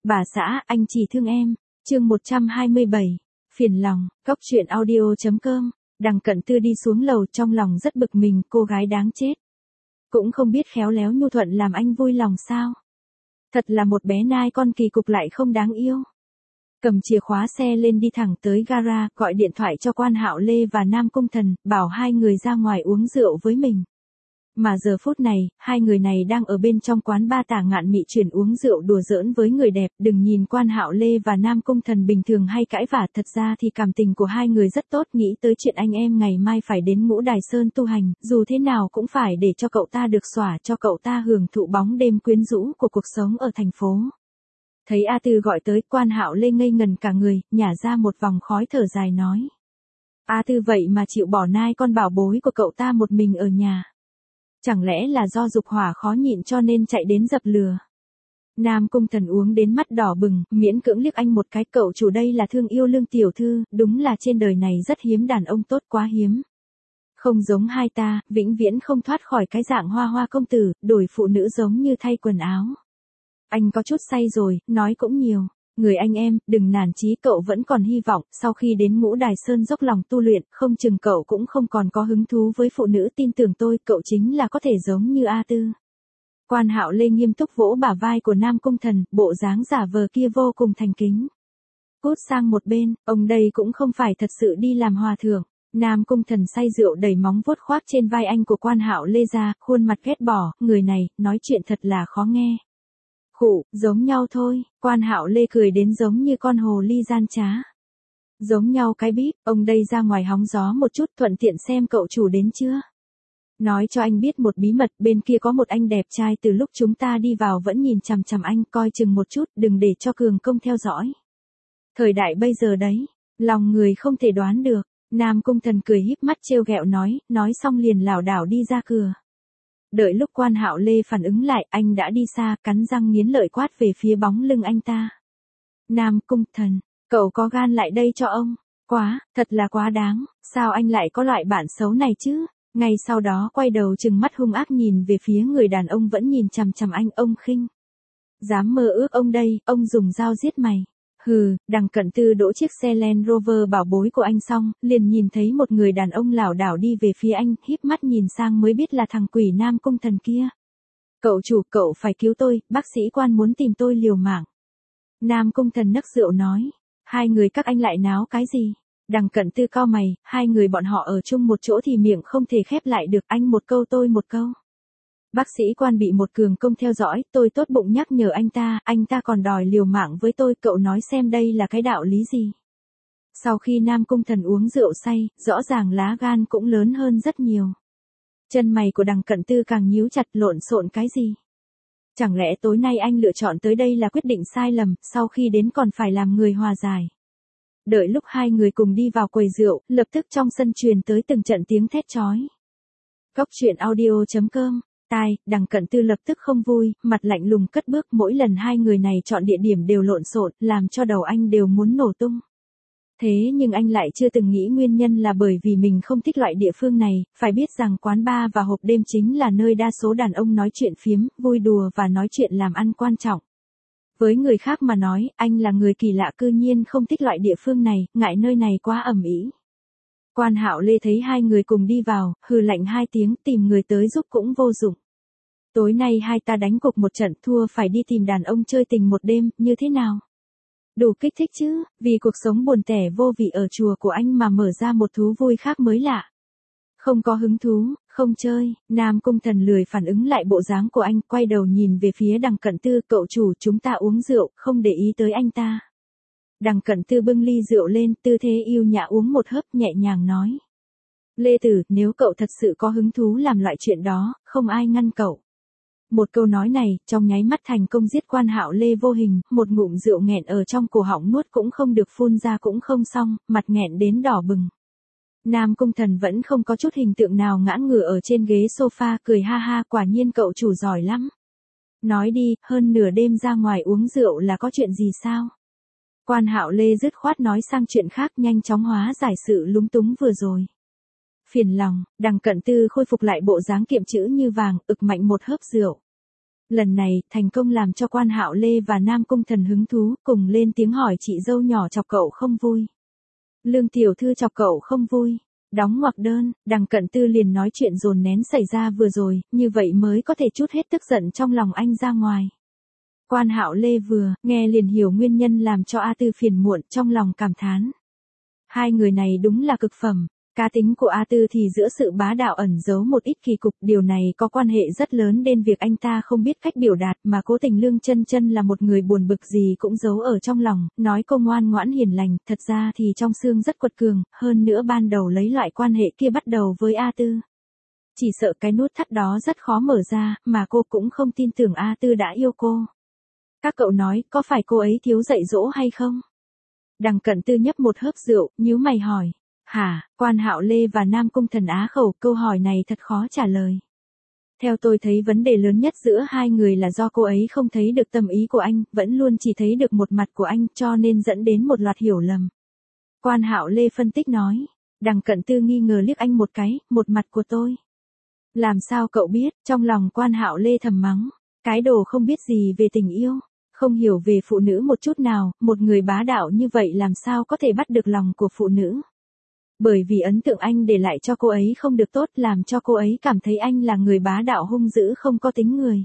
Bà xã, anh chỉ thương em. Chương 127. Phiền lòng, Góc truyện audio.com. Đằng Cận Tư đi xuống lầu trong lòng rất bực mình, cô gái đáng chết. Cũng không biết khéo léo nhu thuận làm anh vui lòng sao. Thật là một bé nai con kỳ cục lại không đáng yêu. Cầm chìa khóa xe lên đi thẳng tới gara, gọi điện thoại cho Quan Hạo Lê và Nam Cung Thần, bảo hai người ra ngoài uống rượu với mình. Mà giờ phút này, hai người này đang ở bên trong quán ba Tả Ngạn Mị chuyển uống rượu đùa giỡn với người đẹp. Đừng nhìn Quan Hạo Lê và Nam Cung Thần bình thường hay cãi vã, thật ra thì cảm tình của hai người rất tốt. Nghĩ tới chuyện anh em ngày mai phải đến Ngũ Đài Sơn tu hành, dù thế nào cũng phải để cho cậu ta được xõa, cho cậu ta hưởng thụ bóng đêm quyến rũ của cuộc sống ở thành phố. Thấy A Tư gọi tới, Quan Hạo Lê ngây ngần cả người, nhả ra một vòng khói thở dài nói. A Tư vậy mà chịu bỏ nai con bảo bối của cậu ta một mình ở nhà. Chẳng lẽ là do dục hỏa khó nhịn cho nên chạy đến dập lửa. Nam Cung Thần uống đến mắt đỏ bừng, miễn cưỡng liếc anh một cái, cậu chủ đây là thương yêu Lương tiểu thư, đúng là trên đời này rất hiếm đàn ông tốt, quá hiếm. Không giống hai ta, vĩnh viễn không thoát khỏi cái dạng hoa hoa công tử, đổi phụ nữ giống như thay quần áo. Anh có chút say rồi, nói cũng nhiều. Người anh em, đừng nản chí, cậu vẫn còn hy vọng, sau khi đến Ngũ Đài Sơn dốc lòng tu luyện, không chừng cậu cũng không còn có hứng thú với phụ nữ, tin tưởng tôi, cậu chính là có thể giống như A Tư. Quan Hạo Lê nghiêm túc vỗ bả vai của Nam Cung Thần, bộ dáng giả vờ kia vô cùng thành kính. Cút sang một bên, ông đây cũng không phải thật sự đi làm hòa thượng. Nam Cung Thần say rượu đẩy móng vuốt khoác trên vai anh của Quan Hạo Lê ra, khuôn mặt ghét bỏ, người này, nói chuyện thật là khó nghe. Khụ, giống nhau thôi, Quan Hạo Lê cười đến giống như con hồ ly gian trá. Giống nhau cái bíp, ông đây ra ngoài hóng gió một chút, thuận tiện xem cậu chủ đến chưa. Nói cho anh biết một bí mật, bên kia có một anh đẹp trai, từ lúc chúng ta đi vào vẫn nhìn chằm chằm anh, coi chừng một chút, đừng để cho cường công theo dõi. Thời đại bây giờ đấy, lòng người không thể đoán được. Nam Cung Thần cười híp mắt trêu ghẹo nói xong liền lảo đảo đi ra cửa. Đợi lúc Quan Hạo Lê phản ứng lại, anh đã đi xa, cắn răng nghiến lợi quát về phía bóng lưng anh ta. Nam Cung Thần, cậu có gan lại đây cho ông? Quá, thật là quá đáng, sao anh lại có loại bản xấu này chứ? Ngay sau đó quay đầu trừng mắt hung ác nhìn về phía người đàn ông vẫn nhìn chằm chằm anh, ông khinh. Dám mơ ước ông đây, ông dùng dao giết mày. Hừ, Đằng Cận Tư đỗ chiếc xe Land Rover bảo bối của anh xong, liền nhìn thấy một người đàn ông lảo đảo đi về phía anh, híp mắt nhìn sang mới biết là thằng quỷ Nam Cung Thần kia. Cậu chủ, cậu phải cứu tôi, bác sĩ Quan muốn tìm tôi liều mạng. Nam Cung Thần nấc rượu nói, hai người các anh lại náo cái gì? Đằng Cận Tư cau mày, hai người bọn họ ở chung một chỗ thì miệng không thể khép lại được, anh một câu tôi một câu. Bác sĩ Quan bị một cường công theo dõi, tôi tốt bụng nhắc nhở anh ta còn đòi liều mạng với tôi, cậu nói xem đây là cái đạo lý gì. Sau khi Nam Cung Thần uống rượu say, rõ ràng lá gan cũng lớn hơn rất nhiều. Chân mày của Đằng Cận Tư càng nhíu chặt, lộn xộn cái gì? Chẳng lẽ tối nay anh lựa chọn tới đây là quyết định sai lầm, sau khi đến còn phải làm người hòa giải. Đợi lúc hai người cùng đi vào quầy rượu, lập tức trong sân truyền tới từng trận tiếng thét chói. Góc truyện audio.com. Đằng Cận Tư lập tức không vui, mặt lạnh lùng cất bước, mỗi lần hai người này chọn địa điểm đều lộn xộn, làm cho đầu anh đều muốn nổ tung. Thế nhưng anh lại chưa từng nghĩ nguyên nhân là bởi vì mình không thích loại địa phương này, phải biết rằng quán bar và hộp đêm chính là nơi đa số đàn ông nói chuyện phiếm, vui đùa và nói chuyện làm ăn quan trọng. Với người khác mà nói, anh là người kỳ lạ cư nhiên không thích loại địa phương này, ngại nơi này quá ầm ĩ. Quan Hạo Lê thấy hai người cùng đi vào, hừ lạnh hai tiếng, tìm người tới giúp cũng vô dụng. Tối nay hai ta đánh cục một trận, thua phải đi tìm đàn ông chơi tình một đêm, như thế nào? Đủ kích thích chứ, vì cuộc sống buồn tẻ vô vị ở chùa của anh mà mở ra một thú vui khác mới lạ. Không có hứng thú, không chơi. Nam Cung Thần lười phản ứng lại bộ dáng của anh, quay đầu nhìn về phía Đằng Cận Tư, cậu chủ, chúng ta uống rượu, không để ý tới anh ta. Đằng Cận Tư bưng ly rượu lên, tư thế yêu nhã uống một hớp, nhẹ nhàng nói. Lê Tử, nếu cậu thật sự có hứng thú làm loại chuyện đó, không ai ngăn cậu. Một câu nói này, trong nháy mắt thành công giết Quan Hạo Lê vô hình, một ngụm rượu nghẹn ở trong cổ họng nuốt cũng không được, phun ra cũng không xong, mặt nghẹn đến đỏ bừng. Nam Cung Thần vẫn không có chút hình tượng nào, ngã ngửa ở trên ghế sofa, cười ha ha, quả nhiên cậu chủ giỏi lắm. Nói đi, hơn nửa đêm ra ngoài uống rượu là có chuyện gì sao? Quan Hạo Lê dứt khoát nói sang chuyện khác, nhanh chóng hóa giải sự lúng túng vừa rồi. Phiền lòng, Đằng Cận Tư khôi phục lại bộ dáng kiệm chữ như vàng, ực mạnh một hớp rượu. Lần này, thành công làm cho Quan Hạo Lê và Nam Cung Thần hứng thú, cùng lên tiếng hỏi chị dâu nhỏ chọc cậu không vui. Lương tiểu thư chọc cậu không vui. Đóng ngoặc đơn, Đằng Cận Tư liền nói chuyện dồn nén xảy ra vừa rồi, như vậy mới có thể trút hết tức giận trong lòng anh ra ngoài. Quan Hạo Lê vừa nghe liền hiểu nguyên nhân làm cho A Tư phiền muộn, trong lòng cảm thán. Hai người này đúng là cực phẩm. Cá tính của A Tư thì giữa sự bá đạo ẩn giấu một ít kỳ cục, điều này có quan hệ rất lớn đến việc anh ta không biết cách biểu đạt, mà cố tình Lương Chân Chân là một người buồn bực gì cũng giấu ở trong lòng, nói cô ngoan ngoãn hiền lành, thật ra thì trong xương rất quật cường, hơn nữa ban đầu lấy loại quan hệ kia bắt đầu với A Tư. Chỉ sợ cái nút thắt đó rất khó mở ra, mà cô cũng không tin tưởng A Tư đã yêu cô. Các cậu nói, có phải cô ấy thiếu dạy dỗ hay không? Đằng Cận Tư nhấp một hớp rượu, nhíu mày hỏi. Hả, Quan Hạo Lê và Nam Cung Thần á khẩu, câu hỏi này thật khó trả lời. Theo tôi thấy vấn đề lớn nhất giữa hai người là do cô ấy không thấy được tâm ý của anh, vẫn luôn chỉ thấy được một mặt của anh, cho nên dẫn đến một loạt hiểu lầm. Quan Hạo Lê phân tích nói. Đằng Cận Tư nghi ngờ liếc anh một cái, một mặt của tôi. Làm sao cậu biết, trong lòng Quan Hạo Lê thầm mắng. Cái đồ không biết gì về tình yêu, không hiểu về phụ nữ một chút nào, một người bá đạo như vậy làm sao có thể bắt được lòng của phụ nữ. Bởi vì ấn tượng anh để lại cho cô ấy không được tốt, làm cho cô ấy cảm thấy anh là người bá đạo hung dữ không có tính người.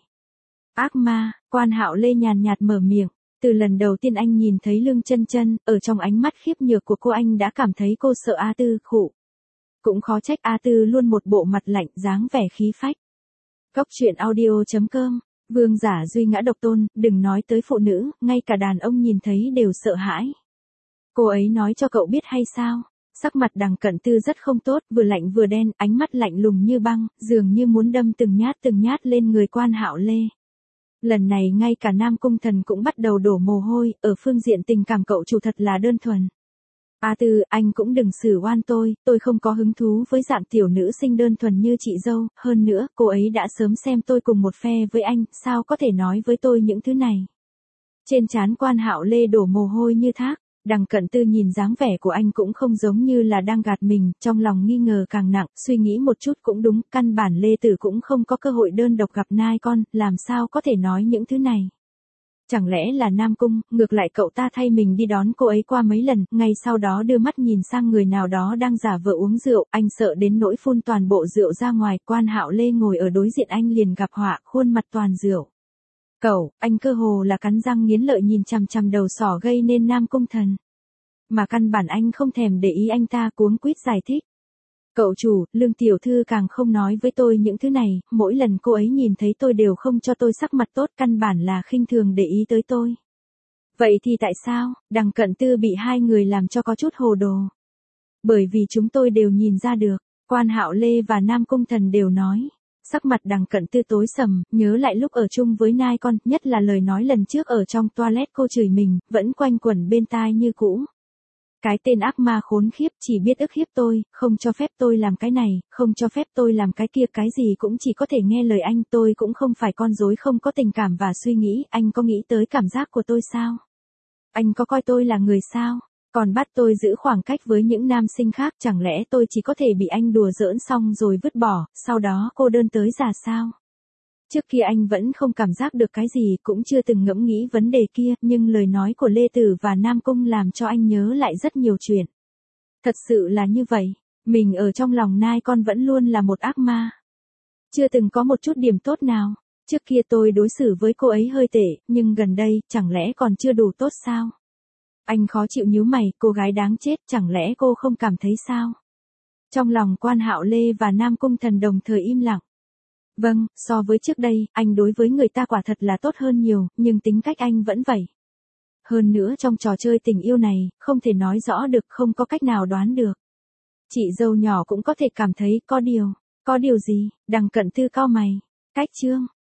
Ác ma, Quan Hạo Lê nhàn nhạt mở miệng. Từ lần đầu tiên anh nhìn thấy Lương Chân Chân, ở trong ánh mắt khiếp nhược của cô anh đã cảm thấy cô sợ A Tư, khụ. Cũng khó trách A Tư luôn một bộ mặt lạnh, dáng vẻ khí phách. Góc truyện audio.com, Vương Giả Duy Ngã Độc Tôn, đừng nói tới phụ nữ, ngay cả đàn ông nhìn thấy đều sợ hãi. Cô ấy nói cho cậu biết hay sao? Sắc mặt Đằng Cận Tư rất không tốt, vừa lạnh vừa đen, ánh mắt lạnh lùng như băng, dường như muốn đâm từng nhát lên người Quan Hạo Lê. Lần này ngay cả Nam Cung Thần cũng bắt đầu đổ mồ hôi, ở phương diện tình cảm cậu chủ thật là đơn thuần. A Tư, anh cũng đừng xử oan tôi không có hứng thú với dạng tiểu nữ sinh đơn thuần như chị dâu, hơn nữa, cô ấy đã sớm xem tôi cùng một phe với anh, sao có thể nói với tôi những thứ này. Trên trán Quan Hạo Lê đổ mồ hôi như thác. Đằng Cận Tư nhìn dáng vẻ của anh cũng không giống như là đang gạt mình, trong lòng nghi ngờ càng nặng, suy nghĩ một chút cũng đúng, căn bản Lê Tử cũng không có cơ hội đơn độc gặp nai con, làm sao có thể nói những thứ này. Chẳng lẽ là Nam Cung, ngược lại cậu ta thay mình đi đón cô ấy qua mấy lần, ngay sau đó đưa mắt nhìn sang người nào đó đang giả vờ uống rượu, anh sợ đến nỗi phun toàn bộ rượu ra ngoài, Quan Hạo Lê ngồi ở đối diện anh liền gặp họa, khuôn mặt toàn rượu. Cậu, anh cơ hồ là cắn răng nghiến lợi nhìn chằm chằm đầu sỏ gây nên Nam Cung Thần. Mà căn bản anh không thèm để ý, anh ta cuống quýt giải thích. Cậu chủ, Lương tiểu thư càng không nói với tôi những thứ này, mỗi lần cô ấy nhìn thấy tôi đều không cho tôi sắc mặt tốt, căn bản là khinh thường để ý tới tôi. Vậy thì tại sao, Đằng Cận Tư bị hai người làm cho có chút hồ đồ. Bởi vì chúng tôi đều nhìn ra được, Quan Hạo Lê và Nam Cung Thần đều nói. Sắc mặt Đằng Cận Tư tối sầm, nhớ lại lúc ở chung với nai con, nhất là lời nói lần trước ở trong toilet cô chửi mình, vẫn quanh quẩn bên tai như cũ. Cái tên ác ma khốn khiếp chỉ biết ức hiếp tôi, không cho phép tôi làm cái này, không cho phép tôi làm cái kia, cái gì cũng chỉ có thể nghe lời anh, tôi cũng không phải con rối không có tình cảm và suy nghĩ, anh có nghĩ tới cảm giác của tôi sao? Anh có coi tôi là người sao? Còn bắt tôi giữ khoảng cách với những nam sinh khác, chẳng lẽ tôi chỉ có thể bị anh đùa giỡn xong rồi vứt bỏ, sau đó cô đơn tới già sao? Trước kia anh vẫn không cảm giác được cái gì, cũng chưa từng ngẫm nghĩ vấn đề kia, nhưng lời nói của Lê Tử và Nam Cung làm cho anh nhớ lại rất nhiều chuyện. Thật sự là như vậy, mình ở trong lòng nai con vẫn luôn là một ác ma. Chưa từng có một chút điểm tốt nào. Trước kia tôi đối xử với cô ấy hơi tệ, nhưng gần đây, chẳng lẽ còn chưa đủ tốt sao? Anh khó chịu nhíu mày, cô gái đáng chết, chẳng lẽ cô không cảm thấy sao? Trong lòng Quan Hạo Lê và Nam Cung Thần đồng thời im lặng. Vâng, so với trước đây, anh đối với người ta quả thật là tốt hơn nhiều, nhưng tính cách anh vẫn vậy. Hơn nữa trong trò chơi tình yêu này, không thể nói rõ được, không có cách nào đoán được. Chị dâu nhỏ cũng có thể cảm thấy có điều gì, Đằng Cận Tư cau mày. Cách chương.